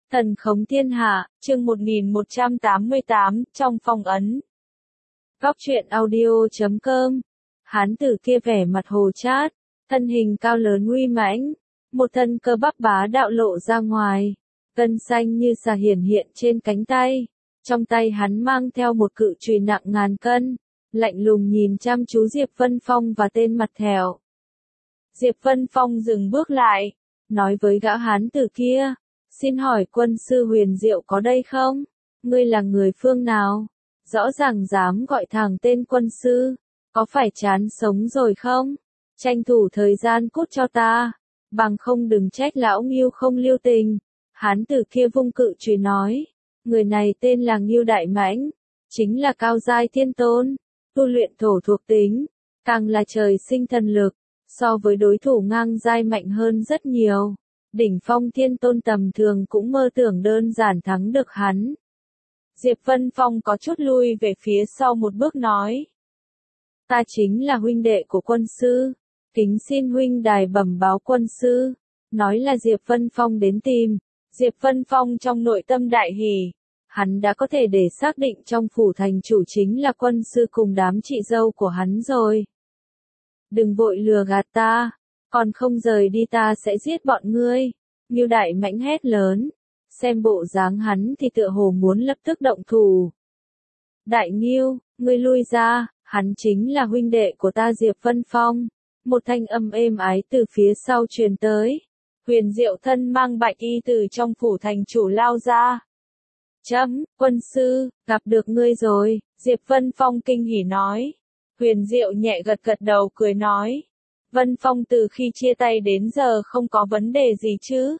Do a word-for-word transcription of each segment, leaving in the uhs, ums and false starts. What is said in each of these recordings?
Thần khống thiên hạ, chương một nghìn một trăm tám mươi tám, trong phong ấn. Góc truyện audio chấm com. Hán tử kia vẻ mặt hồ chát, thân hình cao lớn uy mãnh, một thân cơ bắp bá đạo lộ ra ngoài, gân xanh như xà hiển hiện trên cánh tay. Trong tay hắn mang theo một cự chùy nặng ngàn cân, lạnh lùng nhìn chăm chú Diệp Vân Phong và tên mặt thẹo. Diệp Vân Phong dừng bước lại, nói với gã hán tử kia, xin hỏi quân sư Huyền Diệu có đây không? Ngươi là người phương nào? Rõ ràng dám gọi thẳng tên quân sư, có phải chán sống rồi không? Tranh thủ thời gian cút cho ta, bằng không đừng trách lão Ngưu không lưu tình. Hán tử kia vung cự chùy nói, người này tên là Ngưu Đại Mãnh, chính là cao giai thiên tôn, tu luyện thổ thuộc tính, càng là trời sinh thần lực, so với đối thủ ngang giai mạnh hơn rất nhiều. Đỉnh phong thiên tôn tầm thường cũng mơ tưởng đơn giản thắng được hắn. Diệp Vân Phong có chút lui về phía sau một bước nói. Ta chính là huynh đệ của quân sư, kính xin huynh đài bẩm báo quân sư. Nói là Diệp Vân Phong đến tìm. Diệp Vân Phong trong nội tâm đại hỉ, hắn đã có thể để xác định trong phủ thành chủ chính là quân sư cùng đám chị dâu của hắn rồi. Đừng vội lừa gạt ta, còn không rời đi ta sẽ giết bọn ngươi. Ngưu Đại Mãnh hét lớn, xem bộ dáng hắn thì tựa hồ muốn lập tức động thủ. Đại Ngưu, ngươi lui ra, hắn chính là huynh đệ của ta Diệp Vân Phong. Một thanh âm êm ái từ phía sau truyền tới. Huyền Diệu thân mang bạch y từ trong phủ thành chủ lao ra. Chấm, quân sư, gặp được ngươi rồi, Diệp Vân Phong kinh hỉ nói. Huyền Diệu nhẹ gật gật đầu cười nói. Vân Phong từ khi chia tay đến giờ không có vấn đề gì chứ?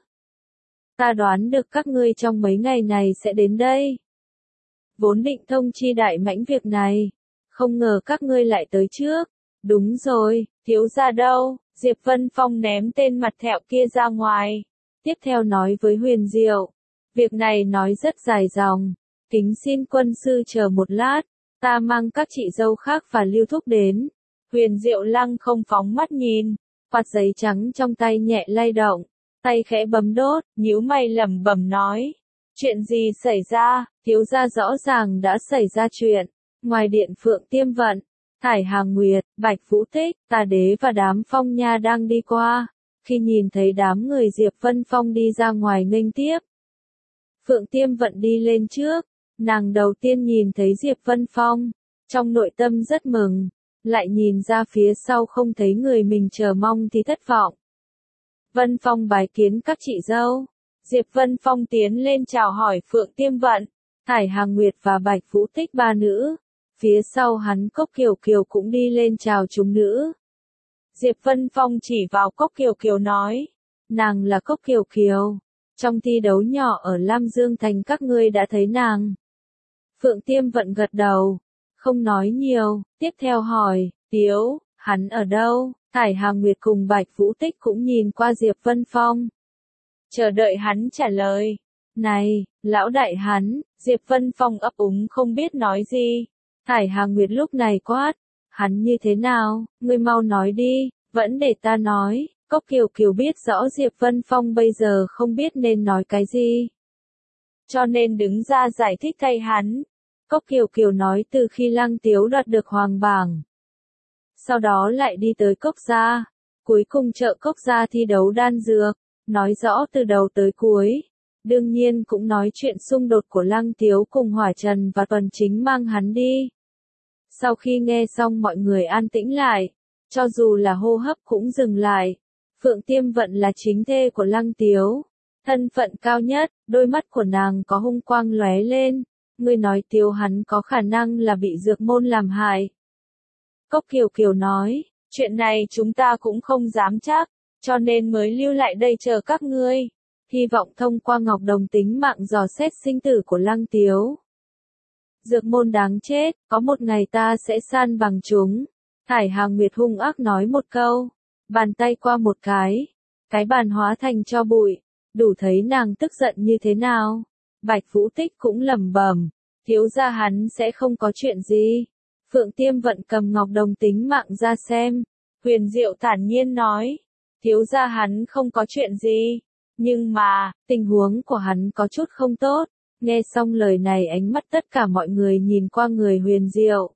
Ta đoán được các ngươi trong mấy ngày này sẽ đến đây. Vốn định thông chi Đại Mãnh việc này, không ngờ các ngươi lại tới trước. Đúng rồi, thiếu gia đâu? Diệp Vân Phong ném tên mặt thẹo kia ra ngoài. Tiếp theo nói với Huyền Diệu, việc này nói rất dài dòng, kính xin quân sư chờ một lát, ta mang các chị dâu khác và Lưu Thúc đến. Huyền Diệu lăng không phóng mắt nhìn, quạt giấy trắng trong tay nhẹ lay động, tay khẽ bấm đốt, nhíu mày lẩm bẩm nói. Chuyện gì xảy ra? Thiếu gia rõ ràng đã xảy ra chuyện. Ngoài điện Phượng Tiêm Vận, Thải Hà Nguyệt, Bạch Vũ Tích, Tà Đế và đám Phong Nha đang đi qua. Khi nhìn thấy đám người Diệp Vân Phong đi ra ngoài nghênh tiếp, Phượng Tiêm Vận đi lên trước, nàng đầu tiên nhìn thấy Diệp Vân Phong, trong nội tâm rất mừng. Lại nhìn ra phía sau không thấy người mình chờ mong thì thất vọng. Vân Phong bái kiến các chị dâu. Diệp Vân Phong tiến lên chào hỏi Phượng Tiêm Vận, Thải Hà Nguyệt và Bạch Vũ Tích ba nữ. Phía sau hắn Cốc Kiều Kiều cũng đi lên chào chúng nữ. Diệp Vân Phong chỉ vào Cốc Kiều Kiều nói. Nàng là Cốc Kiều Kiều. Trong thi đấu nhỏ ở Lam Dương Thành các ngươi đã thấy nàng. Phượng Tiêm Vận gật đầu. Không nói nhiều, tiếp theo hỏi, Tiếu, hắn ở đâu? Thải Hà Nguyệt cùng Bạch Vũ Tích cũng nhìn qua Diệp Vân Phong. Chờ đợi hắn trả lời. Này, lão đại hắn, Diệp Vân Phong ấp úng không biết nói gì. Thải Hà Nguyệt lúc này quát, hắn như thế nào, ngươi mau nói đi, vẫn để ta nói. Cốc Kiều Kiều biết rõ Diệp Vân Phong bây giờ không biết nên nói cái gì, cho nên đứng ra giải thích thay hắn. Cốc Kiều Kiều nói từ khi Lăng Tiếu đoạt được hoàng bảng, sau đó lại đi tới Cốc gia, cuối cùng trợ Cốc gia thi đấu đan dược, nói rõ từ đầu tới cuối. Đương nhiên cũng nói chuyện xung đột của Lăng Tiếu cùng Hỏa Trần và Tuần Chính mang hắn đi. Sau khi nghe xong mọi người an tĩnh lại, cho dù là hô hấp cũng dừng lại. Phượng Tiêm Vận là chính thê của Lăng Tiếu, thân phận cao nhất, đôi mắt của nàng có hung quang lóe lên. Ngươi nói Tiếu hắn có khả năng là bị dược môn làm hại. Cốc Kiều Kiều nói, chuyện này chúng ta cũng không dám chắc, cho nên mới lưu lại đây chờ các ngươi. Hy vọng thông qua Ngọc Đồng tính mạng dò xét sinh tử của Lăng Tiếu. Dược môn đáng chết, có một ngày ta sẽ san bằng chúng. Thải Hà Nguyệt hung ác nói một câu, bàn tay qua một cái, cái bàn hóa thành tro bụi, đủ thấy nàng tức giận như thế nào. Bạch Vũ Tích cũng lẩm bẩm, thiếu gia hắn sẽ không có chuyện gì. Phượng Tiêm Vận cầm Ngọc Đồng tính mạng ra xem. Huyền Diệu thản nhiên nói, thiếu gia hắn không có chuyện gì. Nhưng mà, tình huống của hắn có chút không tốt. Nghe xong lời này ánh mắt tất cả mọi người nhìn qua người Huyền Diệu.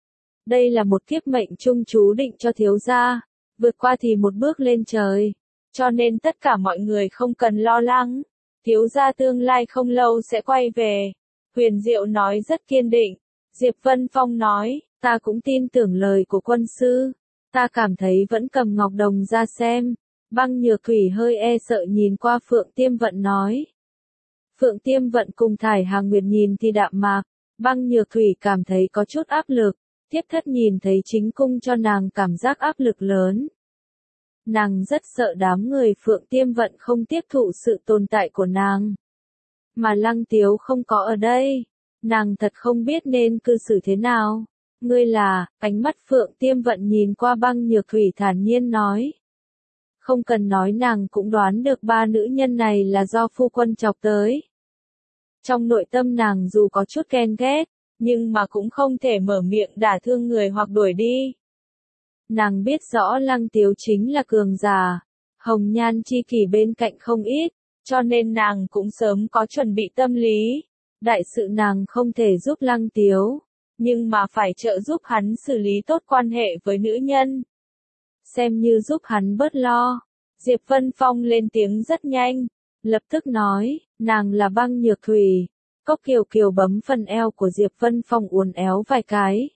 Đây là một kiếp mệnh chung chú định cho thiếu gia, vượt qua thì một bước lên trời. Cho nên tất cả mọi người không cần lo lắng, thiếu gia tương lai không lâu sẽ quay về. Huyền Diệu nói rất kiên định. Diệp Vân Phong nói, ta cũng tin tưởng lời của quân sư. Ta cảm thấy vẫn cầm ngọc đồng ra xem. Băng Nhược Thủy hơi e sợ nhìn qua Phượng Tiêm Vận nói. Phượng Tiêm Vận cùng Thải Hà Nguyệt nhìn thì đạm mạc. Băng Nhược Thủy cảm thấy có chút áp lực. Thiếp thất nhìn thấy chính cung cho nàng cảm giác áp lực lớn. Nàng rất sợ đám người Phượng Tiêm Vận không tiếp thụ sự tồn tại của nàng. Mà Lăng Tiếu không có ở đây. Nàng thật không biết nên cư xử thế nào. Ngươi là, ánh mắt Phượng Tiêm Vận nhìn qua Băng Nhược Thủy thản nhiên nói. Không cần nói nàng cũng đoán được ba nữ nhân này là do phu quân chọc tới. Trong nội tâm nàng dù có chút ghen ghét, nhưng mà cũng không thể mở miệng đả thương người hoặc đuổi đi. Nàng biết rõ Lăng Tiếu chính là cường giả, hồng nhan chi kỷ bên cạnh không ít, cho nên nàng cũng sớm có chuẩn bị tâm lý. Đại sự nàng không thể giúp Lăng Tiếu, nhưng mà phải trợ giúp hắn xử lý tốt quan hệ với nữ nhân. Xem như giúp hắn bớt lo. Diệp Vân Phong lên tiếng rất nhanh, lập tức nói, nàng là Băng Nhược Thủy. Cốc Kiều Kiều bấm phần eo của Diệp Vân Phong uốn éo vài cái.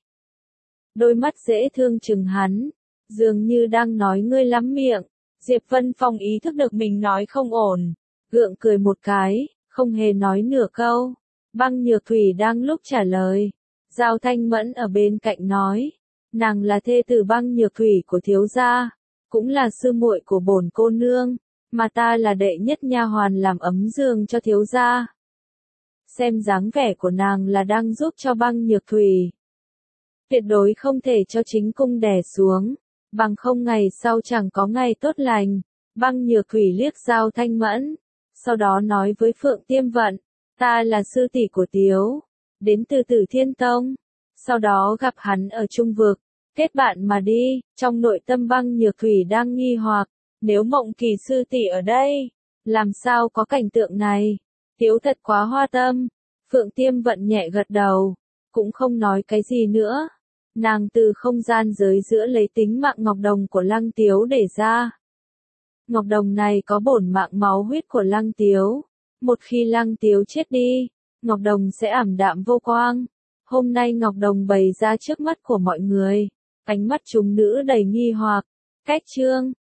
Đôi mắt dễ thương chừng hắn, dường như đang nói ngươi lắm miệng. Diệp Vân Phong ý thức được mình nói không ổn, gượng cười một cái, không hề nói nửa câu. Băng Nhược Thủy đang lúc trả lời, Giao Thanh Mẫn ở bên cạnh nói, nàng là thê tử Băng Nhược Thủy của thiếu gia, cũng là sư muội của bổn cô nương, mà ta là đệ nhất nha hoàn làm ấm giường cho thiếu gia. Xem dáng vẻ của nàng là đang giúp cho Băng Nhược Thủy. Tuyệt đối không thể cho chính cung đè xuống, bằng không ngày sau chẳng có ngày tốt lành. Băng Nhược Thủy liếc Giao Thanh Mẫn, sau đó nói với Phượng Tiêm Vận, ta là sư tỷ của Tiếu, đến từ Tử Thiên Tông, sau đó gặp hắn ở Trung Vực, kết bạn mà đi. Trong nội tâm Băng Nhược Thủy đang nghi hoặc, nếu Mộng Kỳ sư tỷ ở đây, làm sao có cảnh tượng này, Tiếu thật quá hoa tâm. Phượng Tiêm Vận nhẹ gật đầu, cũng không nói cái gì nữa. Nàng từ không gian giới giữa lấy tính mạng ngọc đồng của Lăng Tiếu để ra. Ngọc đồng này có bổn mạng máu huyết của Lăng Tiếu. Một khi Lăng Tiếu chết đi, ngọc đồng sẽ ảm đạm vô quang. Hôm nay ngọc đồng bày ra trước mắt của mọi người, ánh mắt chúng nữ đầy nghi hoặc. Cách chương